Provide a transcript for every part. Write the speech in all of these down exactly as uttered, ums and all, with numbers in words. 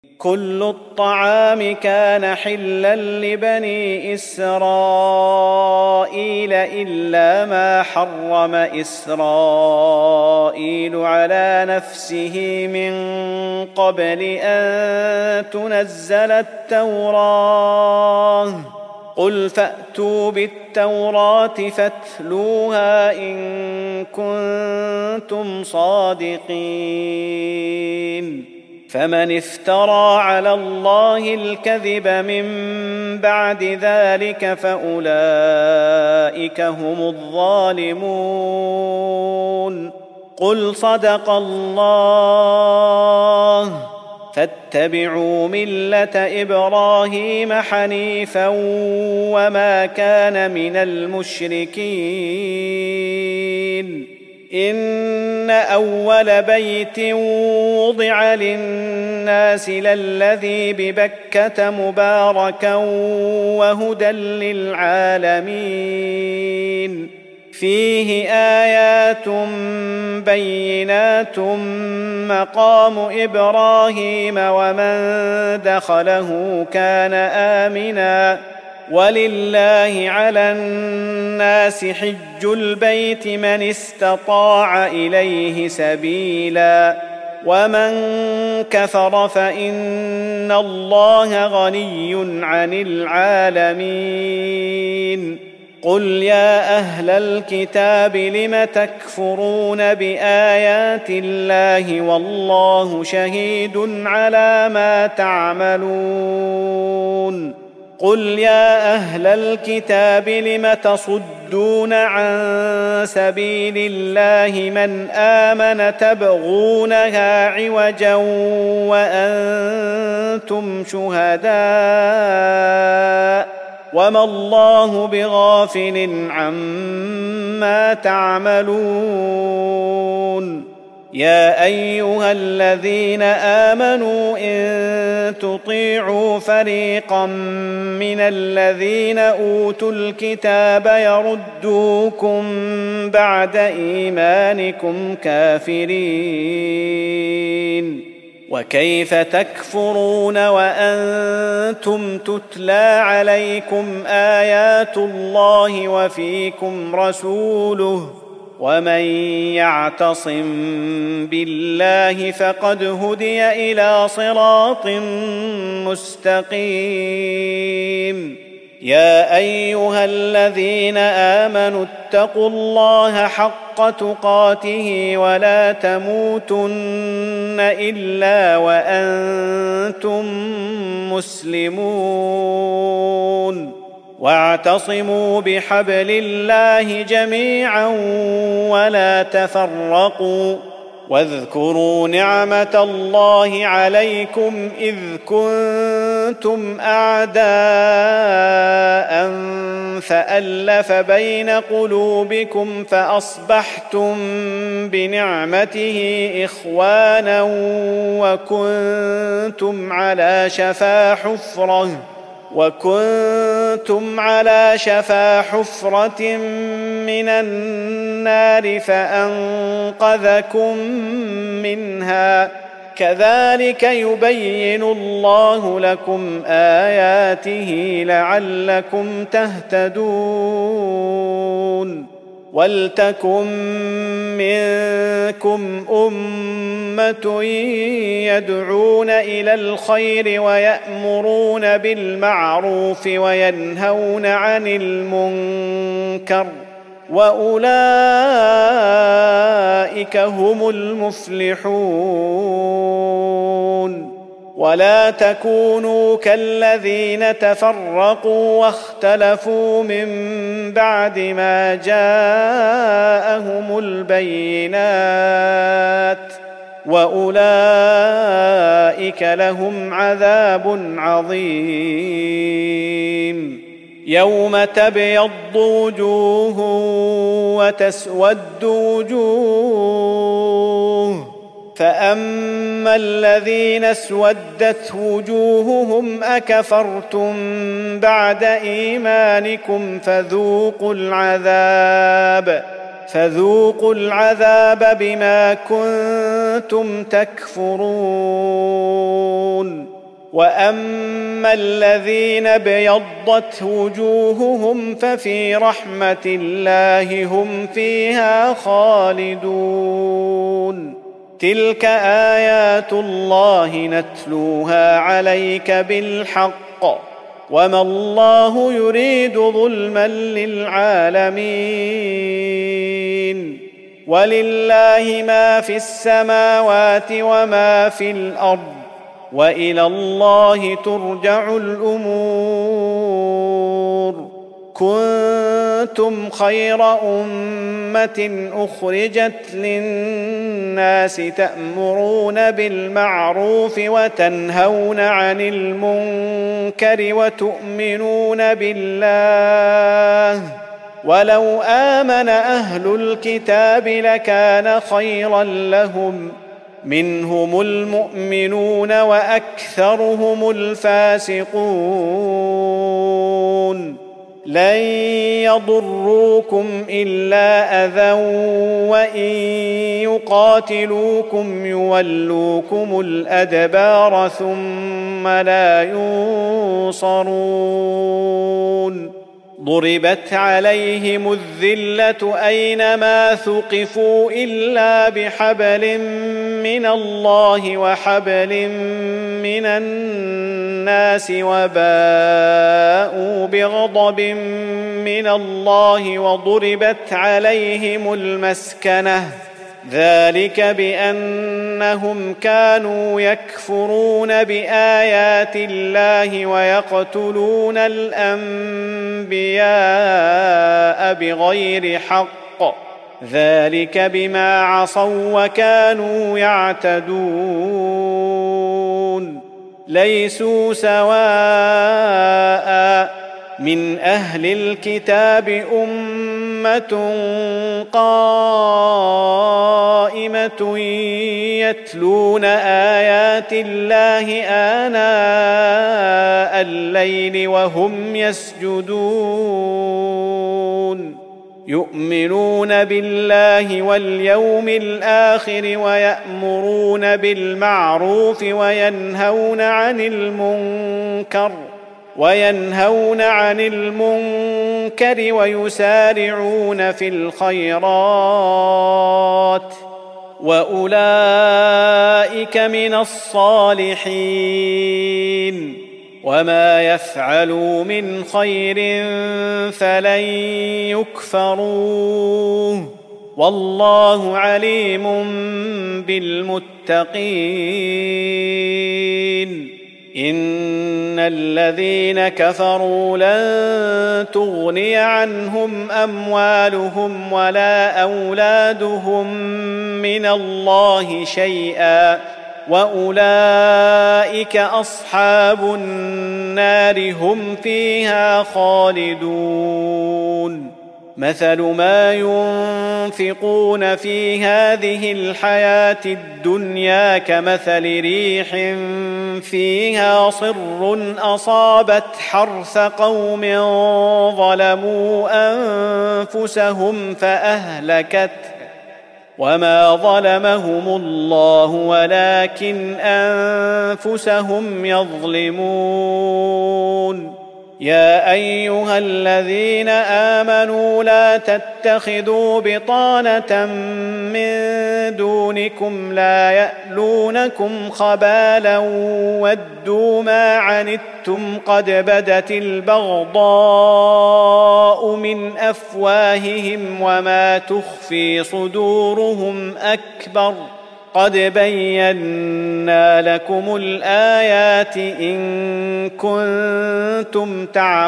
كل الطعام كان حلا لبني إسرائيل إلا ما حرم إسرائيل على نفسه من قبل أن تنزل التوراة. قل فأتوا بالتوراة فاتلوها إن كنتم صادقين. فمن افترى على الله الكذب من بعد ذلك فأولئك هم الظالمون. قل صدق الله. فاتبعوا ملة إبراهيم حنيفا وما كان من المشركين. إن أول بيت وضع للناس للذي ببكة مباركا وهدى للعالمين. فيه آيات بينات مقام إبراهيم ومن دخله كان آمنا. ولله على الناس حج البيت من استطاع إليه سبيلا ومن كفر فإن الله غني عن العالمين. قل يا أهل الكتاب لم تكفرون بآيات الله والله شهيد على ما تعملون. قل يا أهل الكتاب لم تصدون عن سبيل الله من آمن تبغونها عوجا وأنتم شهداء وما الله بغافل عما تعملون. يا أيها الذين آمنوا إن تطيعوا فريقا من الذين أوتوا الكتاب يردوكم بعد إيمانكم كافرين. وكيف تكفرون وأنتم تتلى عليكم آيات الله وفيكم رسوله ومن يعتصم بالله فقد هدي إلى صراط مستقيم. يا أيها الذين آمنوا اتقوا الله حق تقاته ولا تموتن إلا وأنتم مسلمون. واعتصموا بحبل الله جميعا ولا تفرقوا. واذكروا نعمة الله عليكم إذ كنتم أعداء فألف بين قلوبكم فأصبحتم بنعمته إخوانا وكنتم على شفا حفرة وكنتم على شفا حفرة من النار فأنقذكم منها. كذلك يبين الله لكم آياته لعلكم تهتدون. ولتكن منكم أمة يدعون إلى الخير ويأمرون بالمعروف وينهون عن المنكر وأولئك هم المفلحون. ولا تكونوا كالذين تفرقوا واختلفوا من بعد ما جاءهم البينات وأولئك لهم عذاب عظيم. يوم تبيض وجوه وتسود وجوه فأما الذين اسودت وجوههم أكفرتم بعد إيمانكم فذوقوا العذاب فذوقوا العذاب بما كنتم تكفرون. واما الذين ابيضت وجوههم ففي رحمه الله هم فيها خالدون. تلك ايات الله نتلوها عليك بالحق وما الله يريد ظلما للعالمين. ولله ما في السماوات وما في الارض والى الله ترجع الامور. كنتم خير امه اخرجت للناس تأمرون بالمعروف وتنهون عن المنكر وتؤمنون بالله ولو آمن أهل الكتاب لكان خيرا لهم منهم المؤمنون وأكثرهم الفاسقون. لن يضروكم إلا أذى وإن يقاتلوكم يولوكم الأدبار ثم لا ينصرون. ضربت عليهم الذلة أينما ثقفوا إلا بحبل من الله وحبل من الناس وباءوا بغضب من الله وضربت عليهم المسكنة ذلك بأنهم كانوا يكفرون بآيات الله ويقتلون الأنبياء بغير حق ذلك بما عصوا وكانوا يعتدون. ليسوا سواء من أهل الكتاب أمة قائمة يتلون آيات الله آناء الليل وهم يسجدون يؤمنون بالله واليوم الآخر ويأمرون بالمعروف وينهون عن المنكر وينهون عن المنكر ويسارعون في الخيرات وأولئك من الصالحين. وما يفعلوا من خير فلن يكفروه والله عليم بالمتقين. إن الذين كفروا لن تغني عنهم أموالهم ولا أولادهم من الله شيئا وأولئك أصحاب النار هم فيها خالدون. مثل ما ينفقون في هذه الحياة الدنيا كمثل ريح فيها صر أصابت حرث قوم ظلموا أنفسهم فأهلكته وما ظلمهم الله ولكن أنفسهم يظلمون. يا أيها الذين آمنوا لا تتخذوا بطانة من دونكم لا يألونكم خبالا ودوا ما عنتم قد بدت البغضاء من أفواههم وما تخفي صدورهم أكبر قد بينا لكم الآيات إن كنتم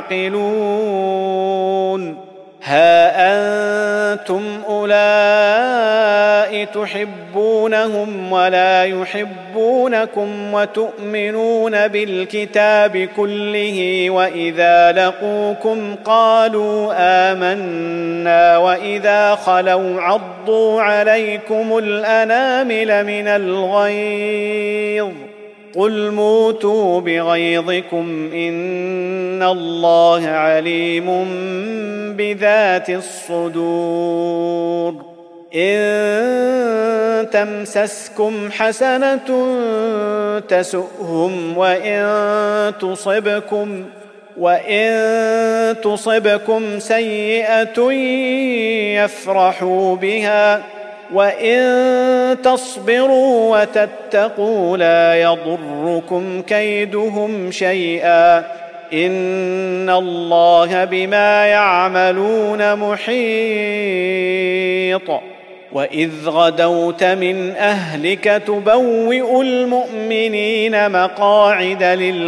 تعقلون. ها أنتم أولئك تحبونهم ولا يحبونكم وتؤمنون بالكتاب كله وإذا لقوكم قالوا آمنا وإذا خلوا عضوا عليكم الأنامل من الغيظ قل موتوا بغيظكم إن الله عليم بذات الصدور. إن تمسسكم حسنة تسؤهم وإن تصبكم وإن تصبكم سيئة يفرحوا بها وإن تصبروا وتتقوا لا يضركم كيدهم شيئا إن الله بما يعملون محيط. وإذ غدوت من أهلك تبوئ المؤمنين مقاعد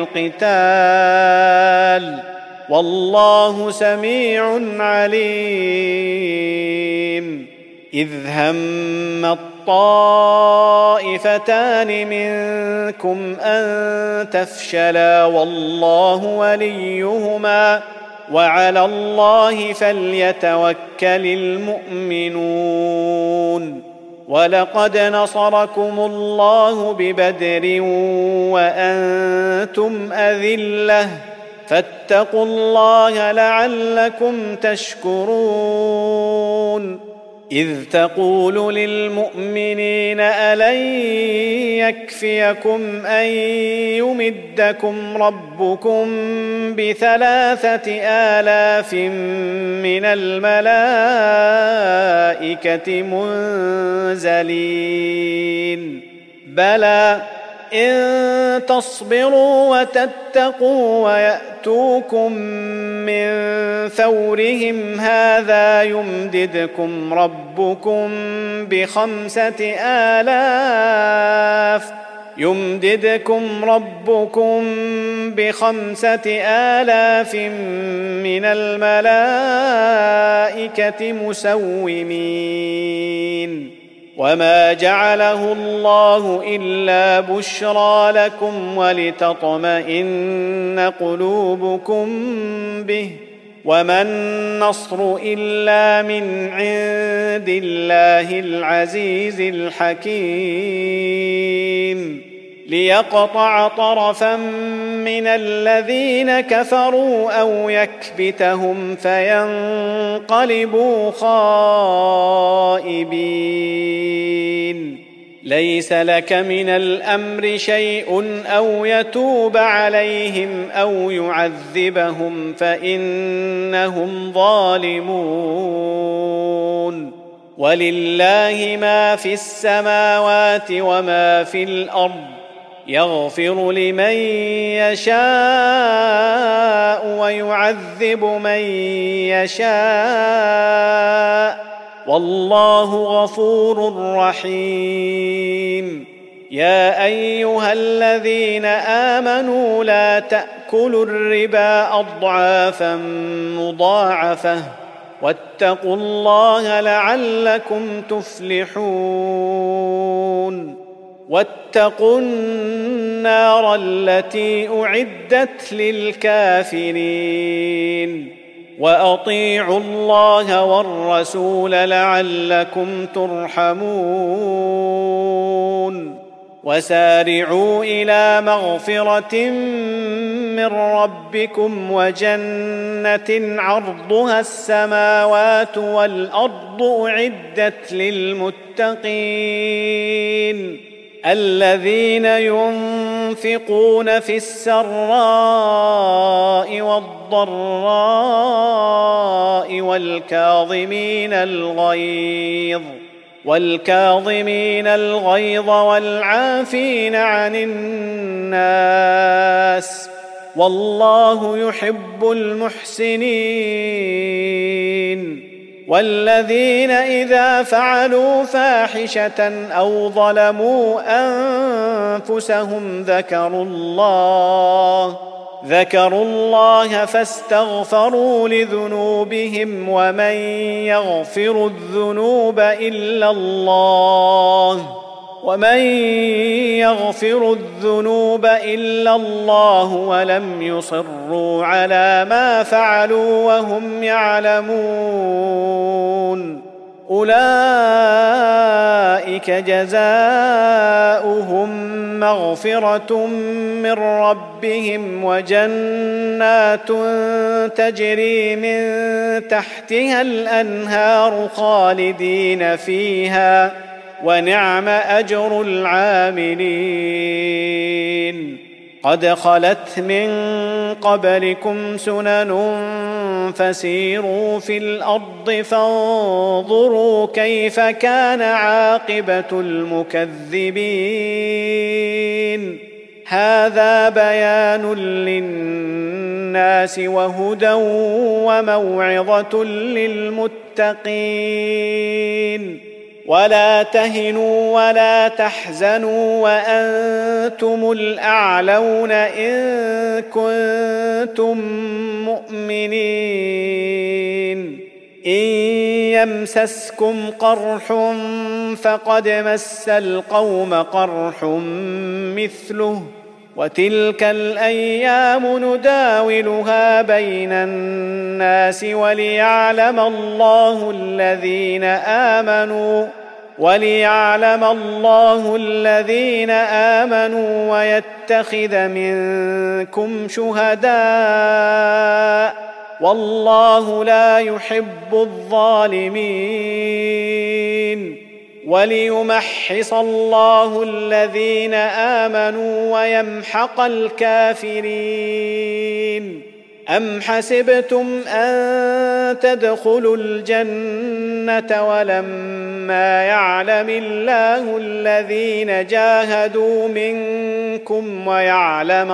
للقتال والله سميع عليم. إذ هم الطائفتان منكم أن تفشلا والله وليهما وعلى الله فليتوكل المؤمنون. ولقد نصركم الله ببدر وأنتم أذلة فاتقوا الله لعلكم تشكرون. إذ تقول للمؤمنين ألن يكفيكم أن يمدكم ربكم بثلاثة آلاف من الملائكة منزلين بلى إن تصبروا وتتقوا ويأتوكم من فورهم هذا يمددكم ربكم بخمسة آلاف يمددكم ربكم بخمسة آلاف من الملائكة مسومين. وما جعله الله إلا بشرى لكم ولتطمئن قلوبكم به وما النصر إلا من عند الله العزيز الحكيم. ليقطع طرفا من الذين كفروا أو يكبتهم فينقلبوا خائبين. ليس لك من الأمر شيء أو يتوب عليهم أو يعذبهم فإنهم ظالمون. ولله ما في السماوات وما في الأرض يغفر لمن يشاء ويعذب من يشاء والله غفور رحيم. يا أيها الذين آمنوا لا تأكلوا الربا أضعافا مضاعفة واتقوا الله لعلكم تفلحون. واتقوا النار التي أعدت للكافرين وأطيعوا الله والرسول لعلكم ترحمون. وسارعوا إلى مغفرة من ربكم وجنة عرضها السماوات والأرض أعدت للمتقين الذين ينفقون في السراء والضراء والكاظمين الغيظ والكاظمين الغيظ والعافين عن الناس والله يحب المحسنين. والذين إذا فعلوا فاحشة أو ظلموا أنفسهم ذكروا الله ذكروا الله فاستغفروا لذنوبهم ومن يغفر الذنوب إلا الله ومن يغفر الذنوب إلا الله ولم يصروا على ما فعلوا وهم يعلمون أولئك جزاؤهم مغفرة من ربهم وجنات تجري من تحتها الأنهار خالدين فيها ونعم أجر العاملين. قد خلت من قبلكم سنن فسيروا في الأرض فانظروا كيف كان عاقبة المكذبين. هذا بيان للناس وهدى وموعظة للمتقين. ولا تهنوا ولا تحزنوا وأنتم الأعلون إن كنتم مؤمنين. إن يمسسكم قرح فقد مس القوم قرح مثله وتلك الأيام نداولها بين الناس وليعلم الله الذين آمنوا وليعلم الله الذين آمنوا ويتخذ منكم شهداء والله لا يحب الظالمين. وليمحص الله الذين آمنوا ويمحق الكافرين. أم حسبتم أن تدخلوا الجنة ولما يعلم الله الذين جاهدوا منكم ويعلم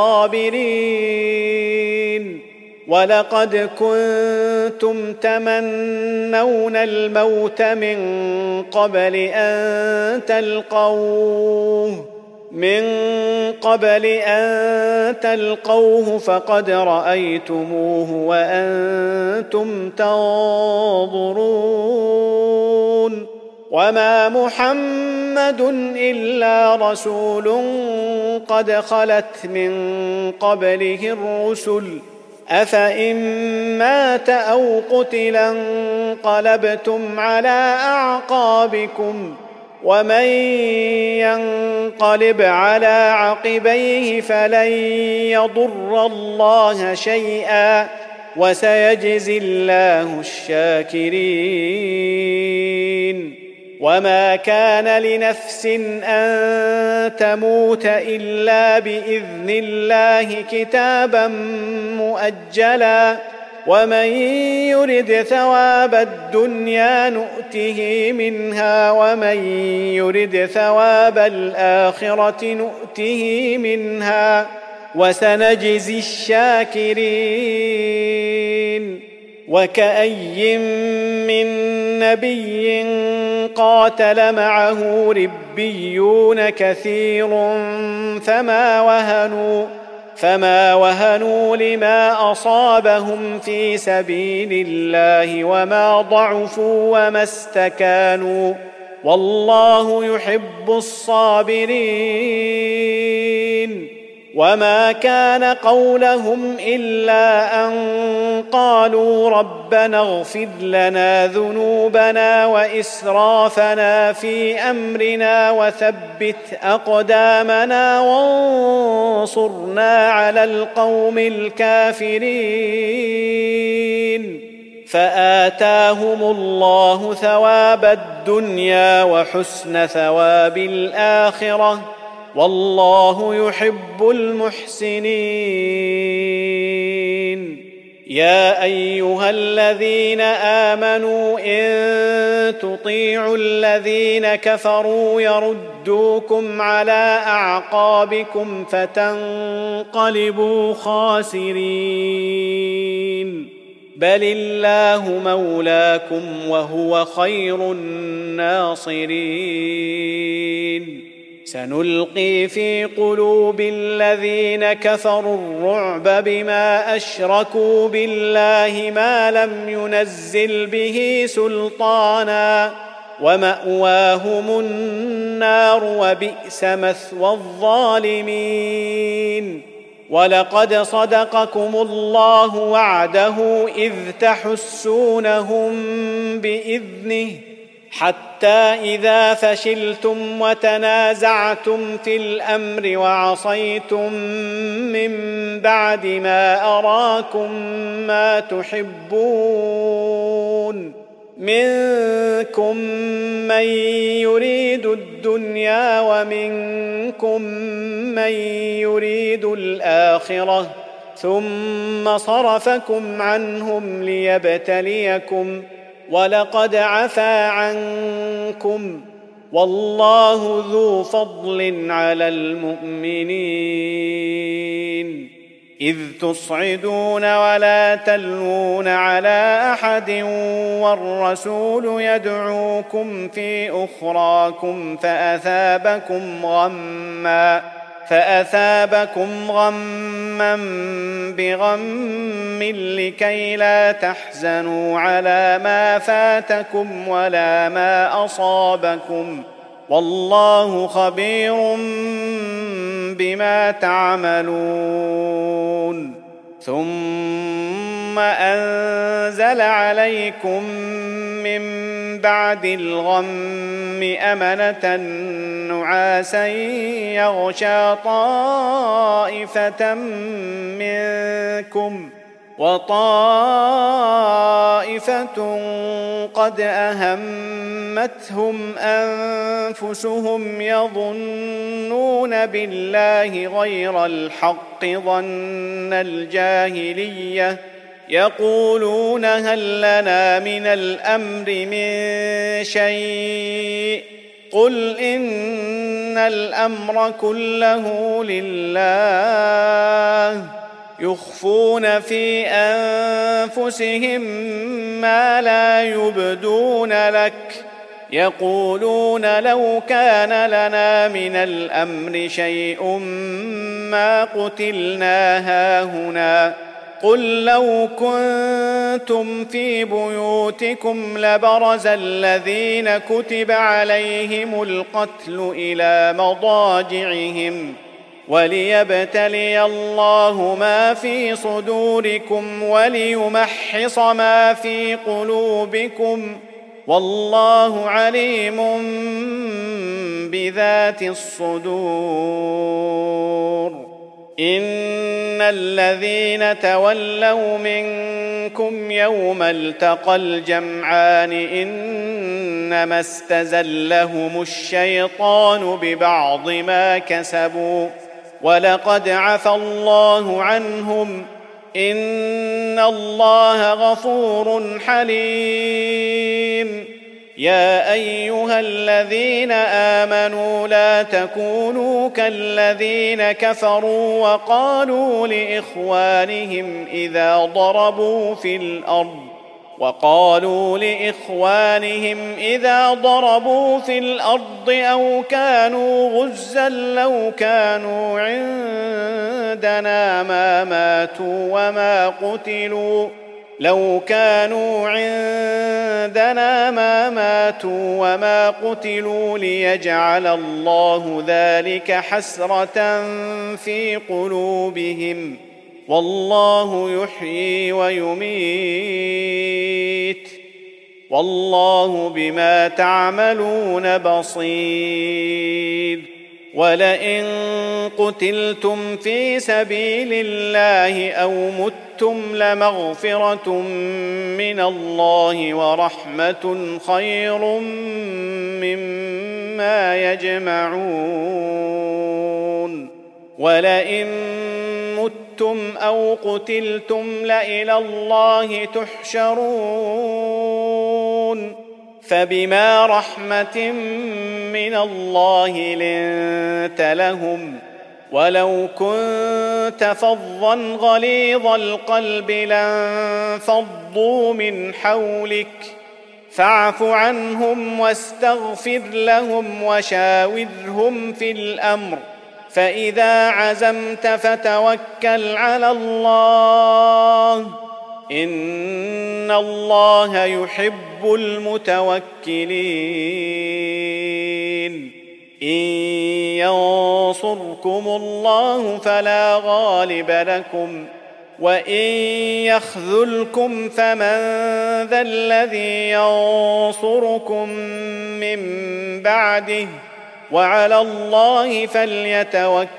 الصابرين. ولقد كنتم تمنون الموت من قبل أن تلقوه من قبل أن تلقوه فقد رأيتموه وأنتم تنظرون. وما محمد إلا رسول قد خلت من قبله الرسل أفإن مات أو قتلا انقلبتم على أعقابكم ومن ينقلب على عقبيه فلن يضر الله شيئا وسيجزي الله الشاكرين. وما كان لنفس أن تموت إلا بإذن الله كتابا مؤجلا ومن يرد ثواب الدنيا نؤته منها ومن يرد ثواب الآخرة نؤته منها وسنجزي الشاكرين. وكأي من نبي قاتل معه ربيون كثير فما وهنوا فما وهنوا لما أصابهم في سبيل الله وما ضعفوا وما استكانوا والله يحب الصابرين. وما كان قولهم إلا أن قالوا ربنا اغفر لنا ذنوبنا وإسرافنا في أمرنا وثبت أقدامنا وانصرنا على القوم الكافرين. فآتاهم الله ثواب الدنيا وحسن ثواب الآخرة والله يحب المحسنين. يا أيها الذين آمنوا إن تطيعوا الذين كفروا يردوكم على أعقابكم فتنقلبوا خاسرين. بل الله مولاكم وهو خير الناصرين. سنلقي في قلوب الذين كفروا الرعب بما أشركوا بالله ما لم ينزل به سلطانا ومأواهم النار وبئس مثوى الظالمين. ولقد صدقكم الله وعده إذ تحسونهم بإذنه حتى إذا فشلتم وتنازعتم في الأمر وعصيتم من بعد ما أراكم ما تحبون منكم من يريد الدنيا ومنكم من يريد الآخرة ثم صرفكم عنهم ليبتليكم ولقد عفا عنكم والله ذو فضل على المؤمنين إذ تصعدون ولا تلوون على أحد والرسول يدعوكم في أخراكم فأثابكم غمّا فأثابكم غمّا بغم لكي لا تحزنوا على ما فاتكم ولا ما أصابكم والله خبير بما تعملون ثم أنزل عليكم من بعد الغم أمنة نعاسا يغشى طائفة منكم وطائفة قد أهمتهم أنفسهم يظنون بالله غير الحق ظن الجاهلية يقولون هل لنا من الأمر من شيء قل إن الأمر كله لله يخفون في أنفسهم ما لا يبدون لك يقولون لو كان لنا من الأمر شيء ما قتلنا هاهنا قل لو كنتم في بيوتكم لبرز الذين كتب عليهم القتل إلى مضاجعهم وليبتلي الله ما في صدوركم وليمحص ما في قلوبكم والله عليم بذات الصدور إن الذين تولوا منكم يوم التقى الجمعان إنما استزلهم الشيطان ببعض ما كسبوا ولقد عفى الله عنهم إن الله غفور حليم يا أيها الذين آمنوا لا تكونوا كالذين كفروا وقالوا لإخوانهم إذا ضربوا في الأرض وقالوا لإخوانهم إذا ضربوا في الأرض أو كانوا غزا لو كانوا عندنا ما ماتوا وما قتلوا لو كانوا عندنا ما ماتوا وما قتلوا ليجعل الله ذلك حسرة في قلوبهم والله يحيي ويميت والله بما تعملون بصير ولئن قتلتم في سبيل الله أو متم لمغفرة من الله ورحمة خير مما يجمعون ولئن متم أو قتلتم لإلى الله تحشرون فبما رحمة من الله لنت لهم ولو كنت فظا غليظ القلب لانفضوا من حولك فاعف عنهم واستغفر لهم وشاورهم في الأمر فإذا عزمت فتوكل على الله إن الله يحب المتوكلين إن ينصركم الله فلا غالب لكم وإن يخذلكم فمن ذا الذي ينصركم من بعده وعلى الله فليتوكل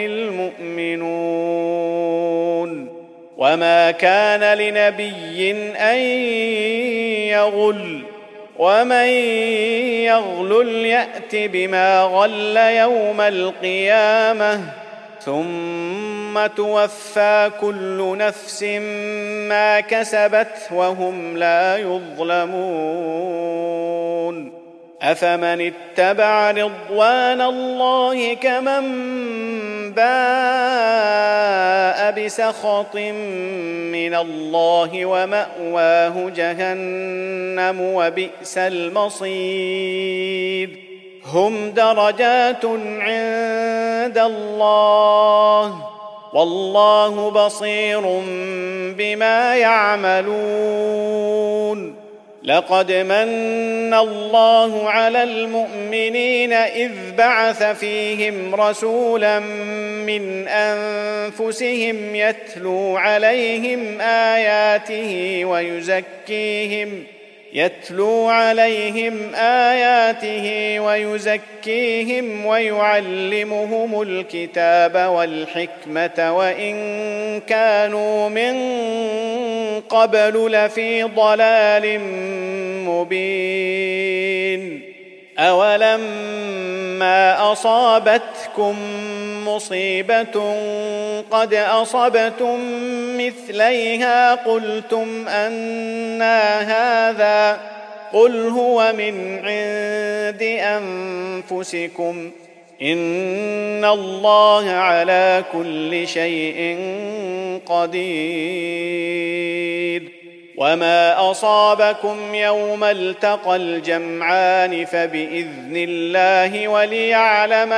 المؤمنون وما كان لنبي أن يغل ومن يغلل يأت بما غل يوم القيامة ثم توفى كل نفس ما كسبت وهم لا يظلمون أفمن اتبع رضوان الله كمن باء بسخط من الله ومأواه جهنم وبئس المصير هم درجات عند الله والله بصير بما يعملون لقد من الله على المؤمنين إذ بعث فيهم رسولا من أنفسهم يتلو عليهم آياته ويزكيهم يتلو عليهم آياته ويزكيهم ويعلمهم الكتاب والحكمة وإن كانوا من قبل لفي ضلال مبين أولما أصابتكم مصيبة قد أصبتم مثليها قلتم أنى هذا قل هو من عند أنفسكم إن الله على كل شيء قدير وما أصابكم يوم التقى الجمعان فبإذن الله وليعلم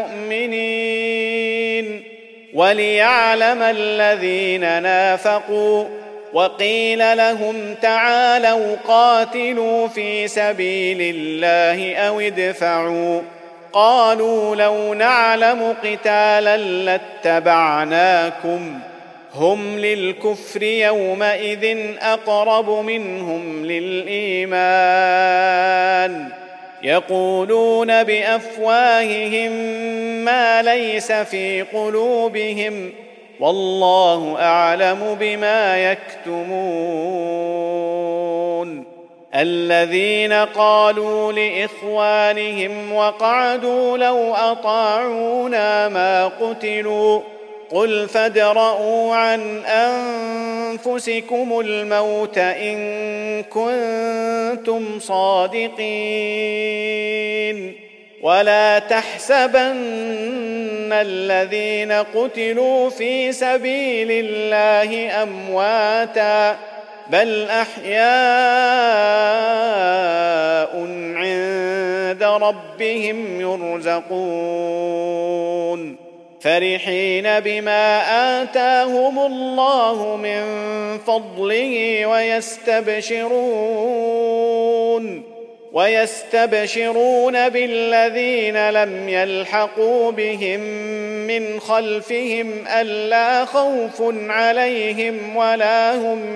المؤمنين وليعلم الذين نافقوا وقيل لهم تعالوا قاتلوا في سبيل الله أو ادفعوا قالوا لو نعلم قتالا لاتبعناكم هم للكفر يومئذ أقرب منهم للإيمان يقولون بأفواههم ما ليس في قلوبهم والله أعلم بما يكتمون الذين قالوا لإخوانهم وقعدوا لو أطاعونا ما قتلوا قل فادرءوا عن أنفسكم الموت إن كنتم صادقين ولا تحسبن الذين قتلوا في سبيل الله أمواتا بل أحياء عند ربهم يرزقون فرحين بما آتاهم الله من فضله ويستبشرون ويستبشرون بالذين لم يلحقوا بهم من خلفهم ألا خوف عليهم ولا هم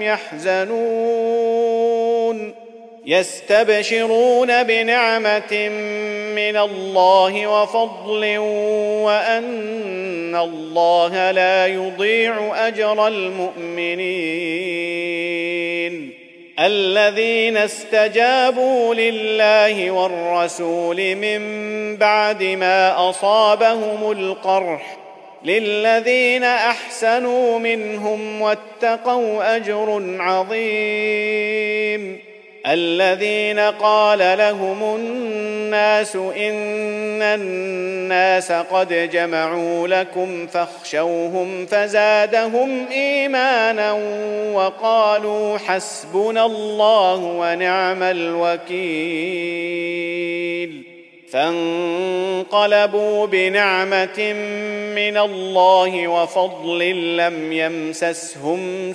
يحزنون يستبشرون بنعمة من الله وفضل وأن الله لا يضيع أجر المؤمنين الذين استجابوا لله والرسول من بعد ما أصابهم القرح للذين أحسنوا منهم واتقوا أجر عظيم الذين قال لهم الناس إن الناس قد جمعوا لكم فاخشوهم فزادهم إيمانا وقالوا حسبنا الله ونعم الوكيل فانقلبوا بنعمة من الله وفضل لم يمسسهم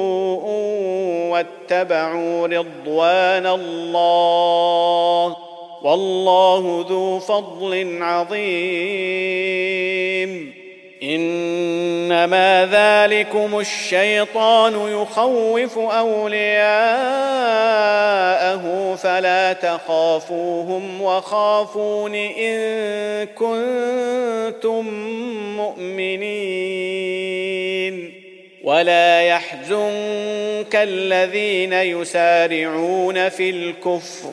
سوء واتبعوا رضوان الله والله ذو فضل عظيم. إنما ذلكم الشيطان يخوف أولياءه فلا تخافوهم وخافون إن كنتم مؤمنين. ولا يحزنك الذين يسارعون في الكفر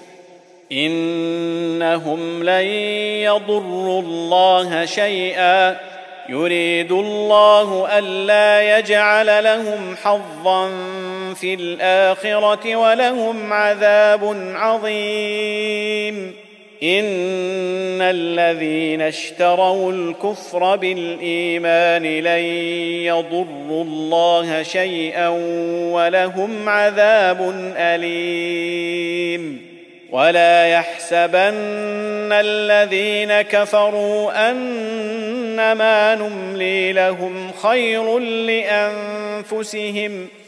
إنهم لن يضروا الله شيئا يريد الله ألا يجعل لهم حظا في الآخرة ولهم عذاب عظيم. إن الذين اشتروا الكفر بالإيمان لن يضروا الله شيئا ولهم عذاب أليم. ولا يحسبن الذين كفروا أنما نملي لهم خير لأنفسهم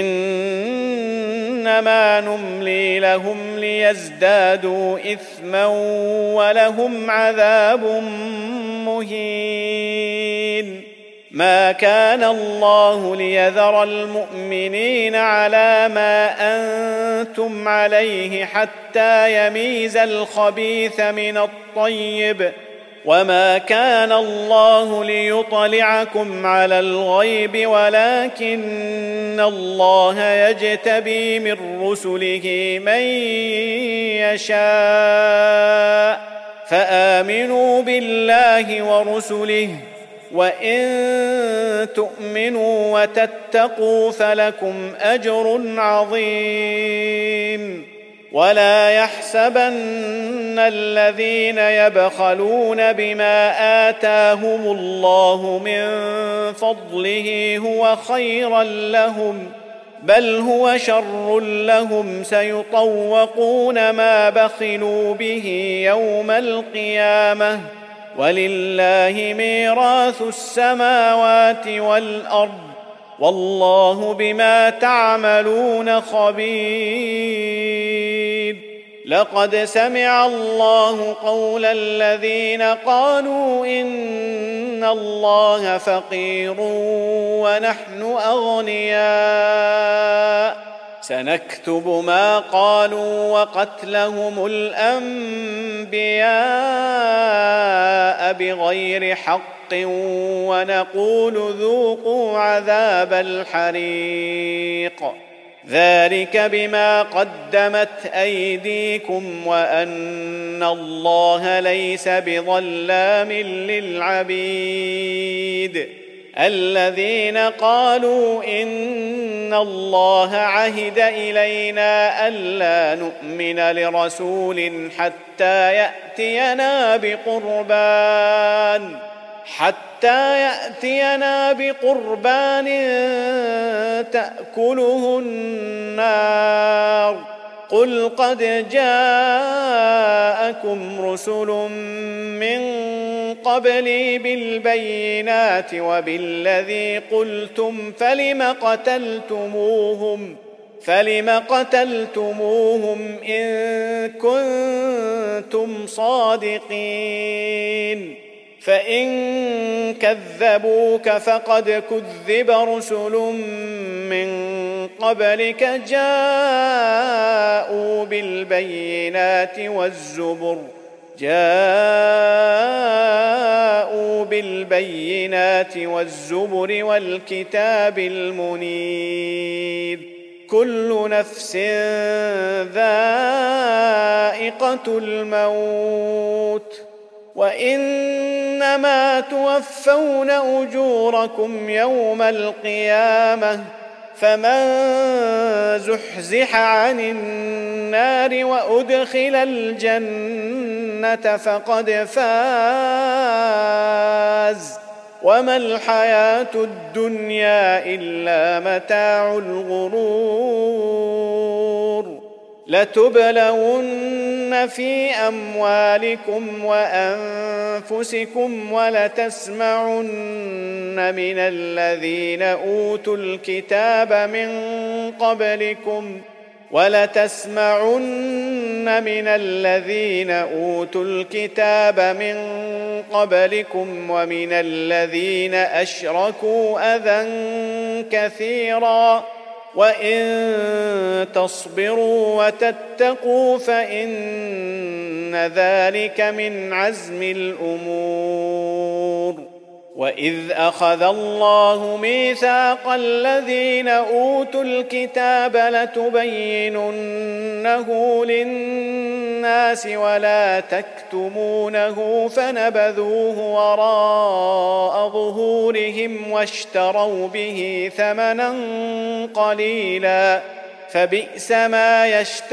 إنما نملي لهم ليزدادوا إثما ولهم عذاب مهين. ما كان الله ليذر المؤمنين على ما أنتم عليه حتى يميز الخبيث من الطيب وما كان الله ليطلعكم على الغيب ولكن الله يجتبي من رسله من يشاء فآمنوا بالله ورسله وإن تؤمنوا وتتقوا فلكم أجر عظيم. ولا يحسبن الذين يبخلون بما آتاهم الله من فضله هو خيرا لهم بل هو شر لهم سيطوقون ما بخلوا به يوم القيامة ولله ميراث السماوات والأرض والله بما تعملون خبير. لقد سمع الله قول الذين قالوا إن الله فقير ونحن أغنياء سنكتب ما قالوا وقتلهم الأنبياء بغير حق ونقول ذوقوا عذاب الحريق ذلك بما قدمت أيديكم وأن الله ليس بظلام للعبيد. الذين قالوا إن الله عهد إلينا ألا نؤمن لرسول حتى يأتينا بقربان حتى يأتينا بقربان تأكله النار قل قد جاءكم رسل من قبلي بالبينات وبالذي قلتم فلم قتلتموهم فلم قتلتموهم إن كنتم صادقين فإن كذبوك فقد كذب رسل من قبلك جاءوا بالبينات والزبر جاءوا بالبينات والزبر والكتاب المنير كل نفس ذائقة الموت وإنما توفون أجوركم يوم القيامة فمن زحزح عن النار وأدخل الجنة فقد فاز وما الحياة الدنيا إلا متاع الغرور لتبلون في أموالكم وأنفسكم ولتسمعن من الذين أوتوا الكتاب من قبلكم ولتسمعن من الذين أوتوا الكتاب من قبلكم ومن الذين أشركوا أذى كثيرا وإن تصبروا وتتقوا فإن ذلك من عزم الأمور. وإذ أخذ الله ميثاق الذين أوتوا الكتاب لتبيننه للناس ولا تكتمونه فنبذوه وراء ظهورهم واشتروا به ثمنا قليلا فبئس ما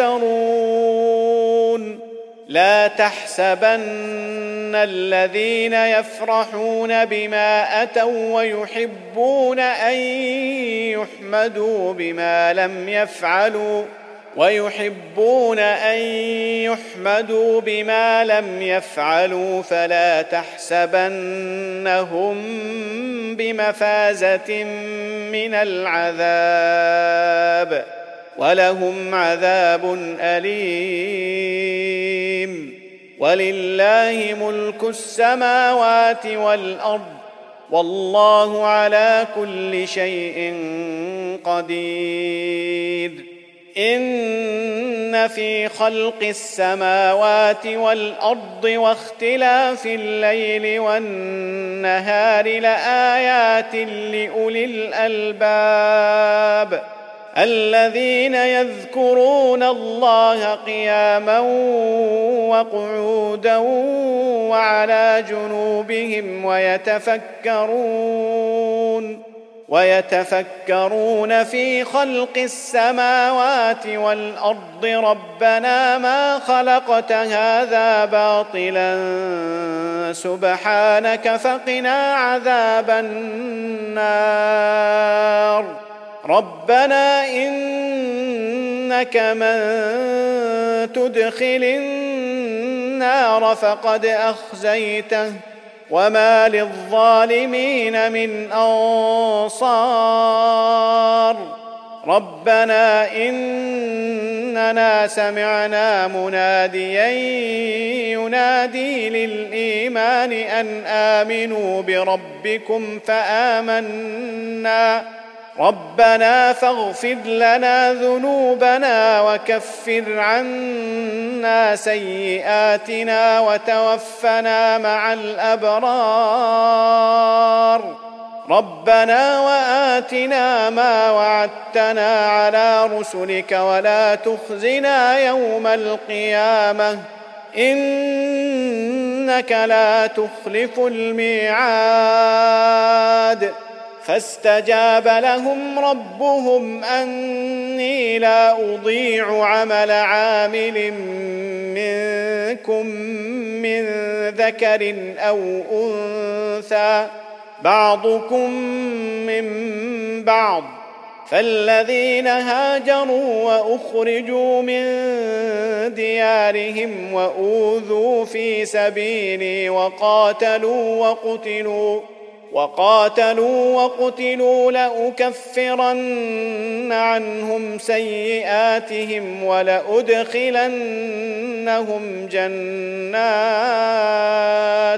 يشترون. لا تحسبن الذين يفرحون بما أتوا ويحبون أن يحمدوا بما لم يفعلوا ويحبون أن يحمدوا بما لم يفعلوا فلا تحسبنهم بمفازة من العذاب ولهم عذاب أليم. ولله ملك السماوات والأرض والله على كل شيء قدير. إن في خلق السماوات والأرض واختلاف الليل والنهار لآيات لأولي الألباب الذين يذكرون الله قياما وقعودا وعلى جنوبهم ويتفكرون ويتفكرون في خلق السماوات والأرض ربنا ما خلقت هذا باطلا سبحانك فقنا عذاب النار. ربنا إنك من تدخل النار فقد أخزيته وما للظالمين من أنصار. ربنا إننا سمعنا مناديا ينادي للإيمان أن آمنوا بربكم فآمنا ربنا فاغفر لنا ذنوبنا وكفر عنا سيئاتنا وتوفنا مع الأبرار. ربنا وآتنا ما وعدتنا على رسلك ولا تخزنا يوم القيامة إنك لا تخلف الميعاد. فاستجاب لهم ربهم أني لا أضيع عمل عامل منكم من ذكر أو أنثى بعضكم من بعض فالذين هاجروا وأخرجوا من ديارهم وأوذوا في سبيلي وقاتلوا وقتلوا وقاتلوا وقتلوا لأكفرن عنهم سيئاتهم ولأدخلنهم جنات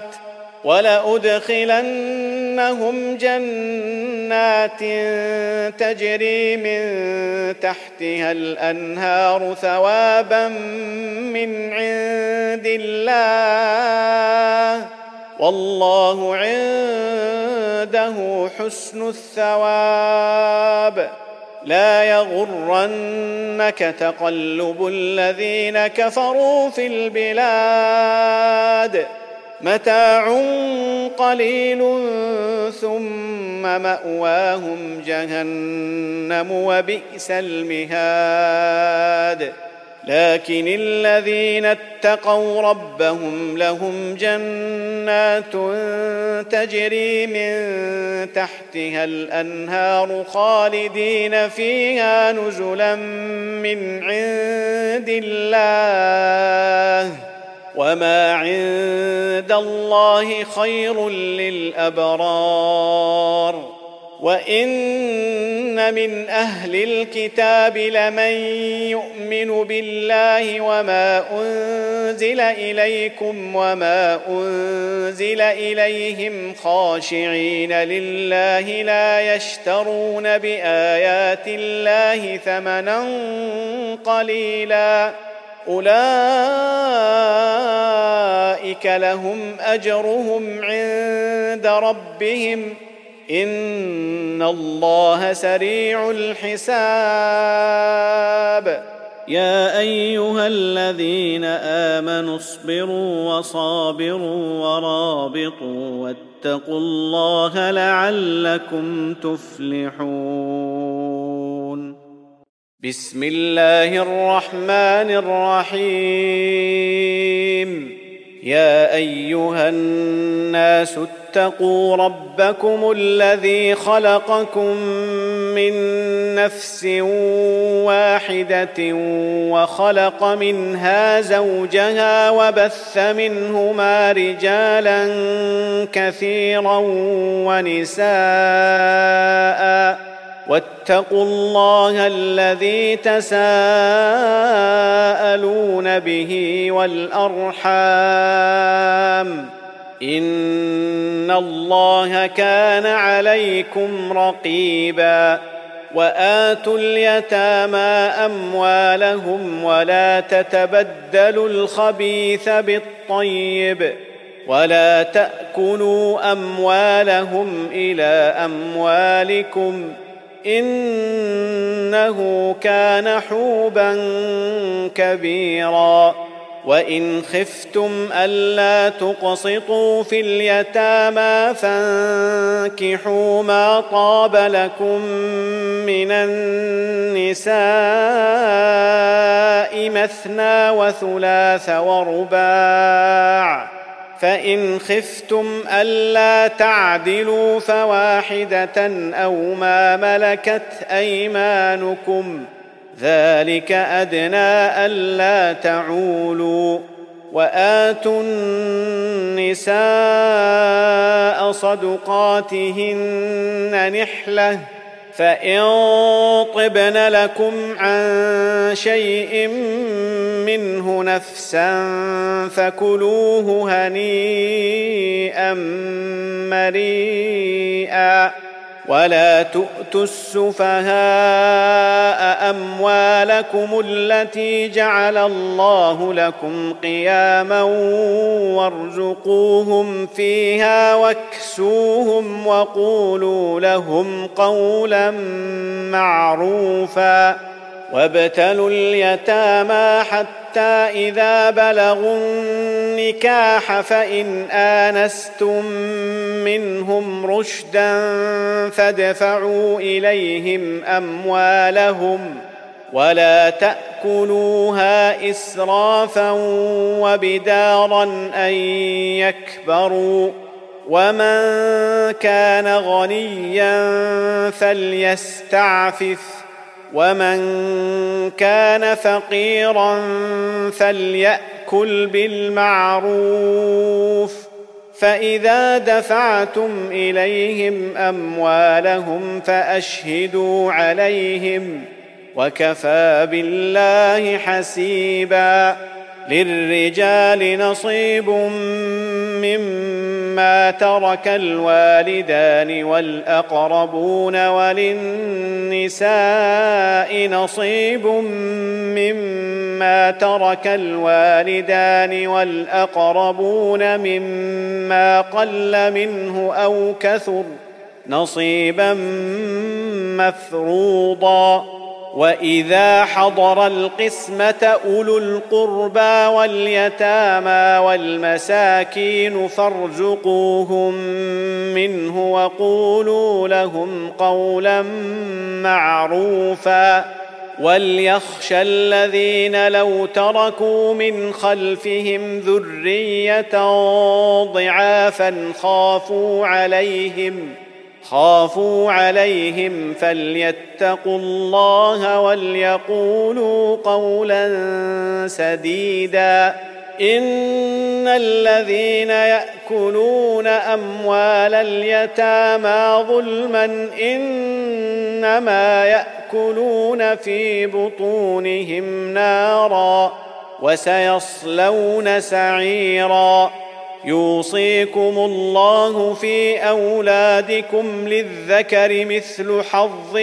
ولأدخلنهم جنات تجري من تحتها الأنهار ثوابا من عند الله والله عنده حسن الثواب. لا يغرنك تقلب الذين كفروا في البلاد متاع قليل ثم مأواهم جهنم وبئس المهاد. لكن الذين اتقوا ربهم لهم جنات تجري من تحتها الأنهار خالدين فيها نزلا من عند الله وما عند الله خير للأبرار وإن من أهل الكتاب لمن يؤمن بالله وما أنزل إليكم وما أنزل إليهم خاشعين لله لا يشترون بآيات الله ثمنا قليلا أولئك لهم أجرهم عند ربهم إن الله سريع الحساب. يا أيها الذين آمنوا اصبروا وصابروا ورابطوا واتقوا الله لعلكم تفلحون. بسم الله الرحمن الرحيم. يا أيها الناس اتقوا ربكم الذي خلقكم من نفس واحدة وخلق منها زوجها وبث منهما رجالا كثيرا ونساء واتقوا الله الذي تساءلون به والأرحام إن الله كان عليكم رقيبا. وآتوا اليتامى أموالهم ولا تتبدلوا الخبيث بالطيب ولا تأكلوا أموالهم إلى أموالكم إنه كان حوبا كبيرا. وإن خفتم ألا تقسطوا في اليتامى فانكحوا ما طاب لكم من النساء مثنى وثلاث ورباع فإن خفتم ألا تعدلوا فواحدة أو ما ملكت أيمانكم ذلك أدنى ألا تعولوا. وآتوا النساء صدقاتهن نحلة فإن طبن لكم عن شيء منه نفسا فكلوه هنيئا مريئا. ولا تؤتوا السفهاء أموالكم التي جعل الله لكم قياما وارزقوهم فيها واكسوهم وقولوا لهم قولا معروفا. وابتلوا اليتامى حتى إذا بلغوا النكاح فإن آنستم منهم رشدا فادفعوا إليهم أموالهم ولا تأكلوها إسرافا وبدارا أن يكبروا. ومن كان غنيا فليستعفف ومن كان فقيرا فليأكل بالمعروف. فإذا دفعتم إليهم أموالهم فأشهدوا عليهم وكفى بالله حسيبا. للرجال نصيب مما ترك الوالدان والأقربون وللنساء نصيب مما ترك الوالدان والأقربون مما قل منه أو كثر نصيبا مفروضا. وإذا حضر القسمة أولو القربى واليتامى والمساكين فارزقوهم منه وقولوا لهم قولا معروفا. وليخشى الذين لو تركوا من خلفهم ذرية ضعافا خافوا عليهم خافوا عليهم فليتقوا الله وليقولوا قولا سديدا. إن الذين يأكلون أموال اليتامى ظلما إنما يأكلون في بطونهم نارا وسيصلون سعيرا. يوصيكم الله في أولادكم للذكر مثل حظ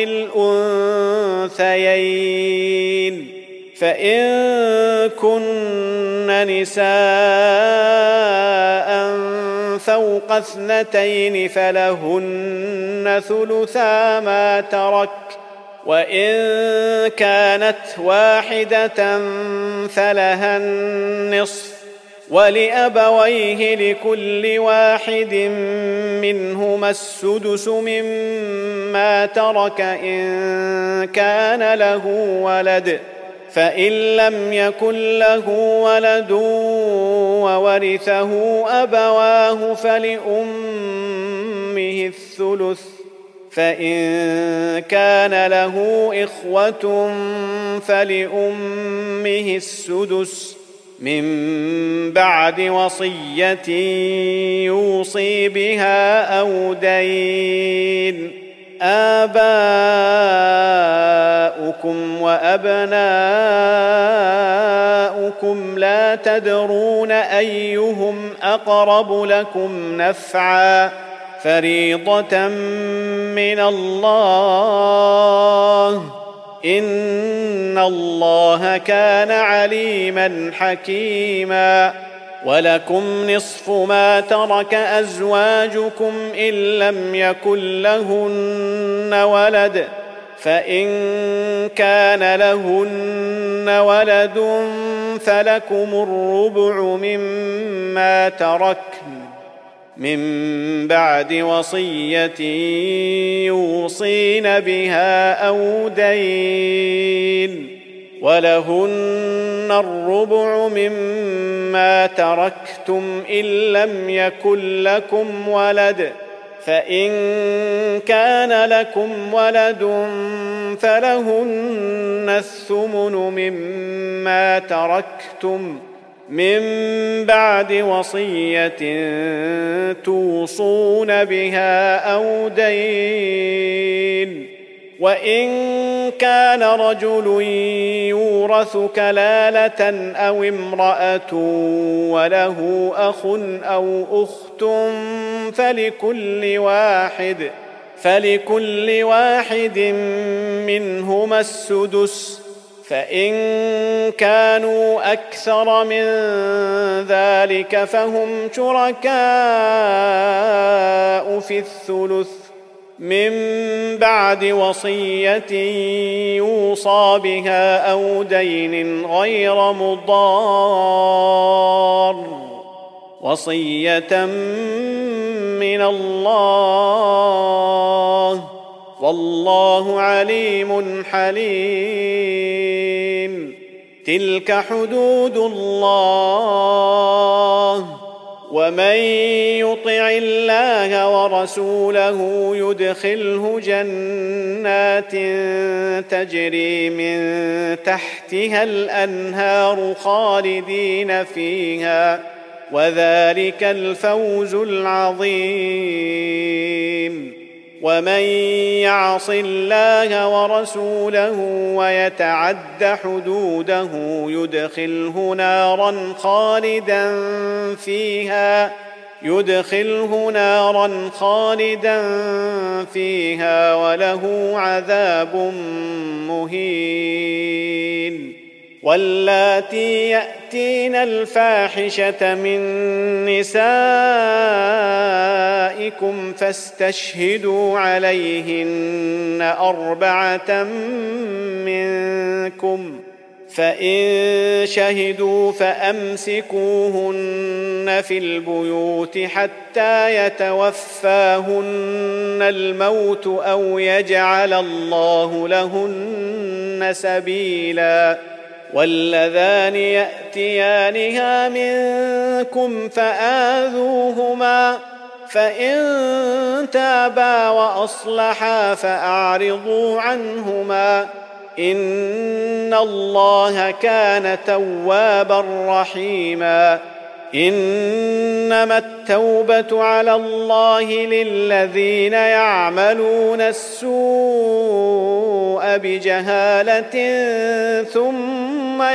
الأنثيين، فإن كن نساء فوق اثنتين فلهن ثلثا ما ترك، وإن كانت واحدة فلها النصف، ولأبويه لكل واحد منهما السدس مما ترك إن كان له ولد، فإن لم يكن له ولد وورثه أبواه فلأمه الثلث، فإن كان له إخوة فلأمه السدس من بعد وصية يوصي بها أو دين. آباؤكم وأبناؤكم لا تدرون أيهم أقرب لكم نفعا، فريضة من الله، إن الله كان عليما حكيما. ولكم نصف ما ترك أزواجكم إن لم يكن لهن ولد، فإن كان لهن ولد فلكم الربع مما تركن من بعد وصية يوصين بها أو دين، ولهن الربع مما تركتم إن لم يكن لكم ولد، فإن كان لكم ولد فلهن الثمن مما تركتم من بعد وصية توصون بها أو دين. وإن كان رجل يورث كلالة أو امرأة وله أخ أو أخت فلكل واحد فلكل واحد منهما السدس، فإن كانوا أكثر من ذلك فهم شركاء في الثلث من بعد وصية يوصى بها أو دين غير مضار، وصية من الله، والله عليم حليم. تلك حدود الله، ومن يطع الله ورسوله يدخله جنات تجري من تحتها الأنهار خالدين فيها، وذلك الفوز العظيم. ومن يعص الله ورسوله ويتعد حدوده يدخله نارا خالدا فيها يدخله نارا خالدا فيها وله عذاب مهين. واللاتي يأتين الفاحشة من نسائكم فاستشهدوا عليهن أربعة منكم، فإن شهدوا فأمسكوهن في البيوت حتى يتوفاهن الموت أو يجعل الله لهن سبيلا. واللذان يأتيانها منكم فآذوهما، فإن تابا وأصلحا فأعرضوا عنهما، إن الله كان توابا رحيما. إنما التوبة على الله للذين يعملون السوء بجهالة ثم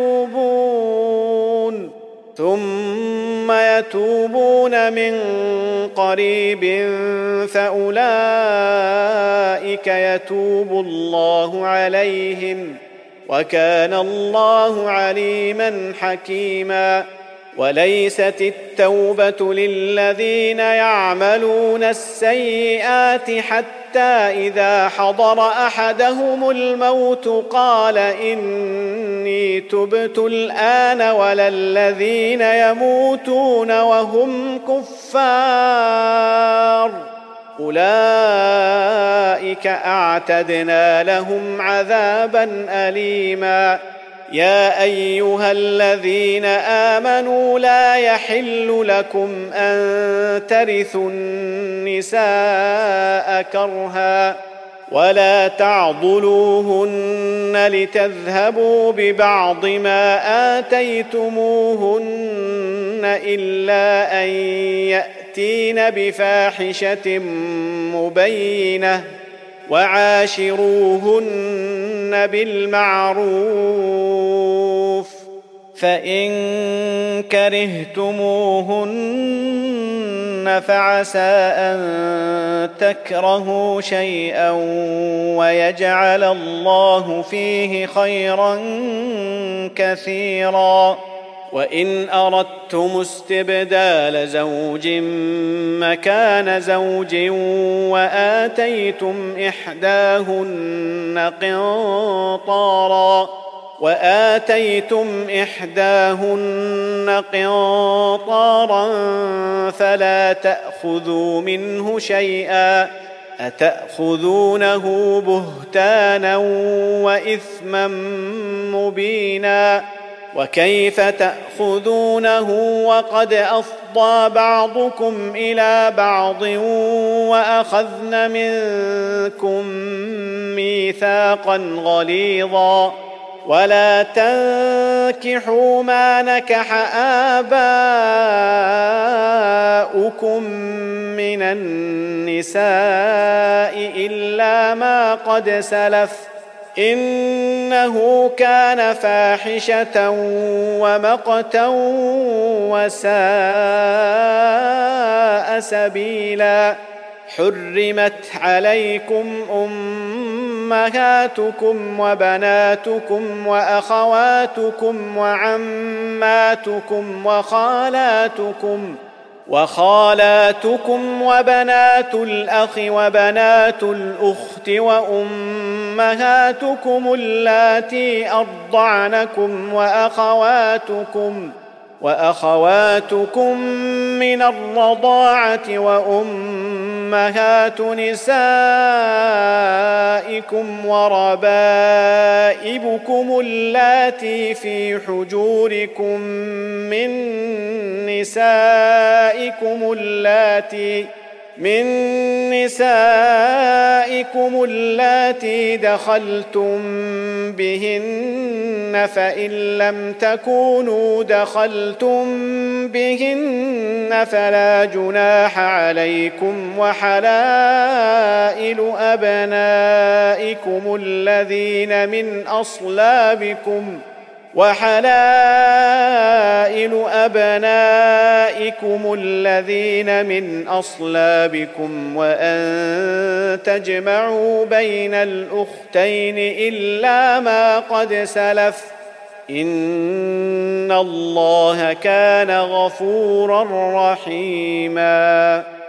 يتوبون ثم يتوبون من قريب فأولئك يتوب الله عليهم وكان الله عليما حكيما. وليست التوبة للذين يعملون السيئات حتى إذا حضر أحدهم الموت قال إني تبت الآن ولا الذين يموتون وهم كفار أولئك أعتدنا لهم عذابا أليما. يا أيها الذين آمنوا لا يحل لكم أن ترثوا النساء كرها ولا تعضلوهن لتذهبوا ببعض ما آتيتموهن إلا أن يأتين بفاحشة مبينة وعاشروهن بالمعروف فإن كرهتموهن فعسى أن تكرهوا شيئا ويجعل الله فيه خيرا كثيرا. وإن أردتم استبدال زوج مكان زوج وآتيتم إحداهن قنطارا وآتيتم إحداهن قنطارا فلا تأخذوا منه شيئا أتأخذونه بهتانا وإثما مبينا. وكيف تأخذونه وقد أفضى بعضكم إلى بعض وأخذن منكم ميثاقا غليظا. ولا تنكحوا ما نكح آباؤكم من النساء إلا ما قد سلف إنه كان فاحشة ومقتا وساء سبيلا. حرمت عليكم أمهاتكم وبناتكم وأخواتكم وعماتكم وخالاتكم وخالاتكم وبنات الأخ وبنات الأخت وأمهاتكم اللاتي أرضعنكم وأخواتكم وأخواتكم من الرضاعة وأمهات نسائكم وربائبكم اللاتي في حجوركم من نسائكم اللاتي من نسائكم اللاتي دخلتم بهن فإن لم تكونوا دخلتم بهن فلا جناح عليكم وحلائل أبنائكم الذين من أصلابكم وحلائل أبنائكم الذين من أصلابكم وأن تجمعوا بين الأختين إلا ما قد سلف إن الله كان غفورا رحيما.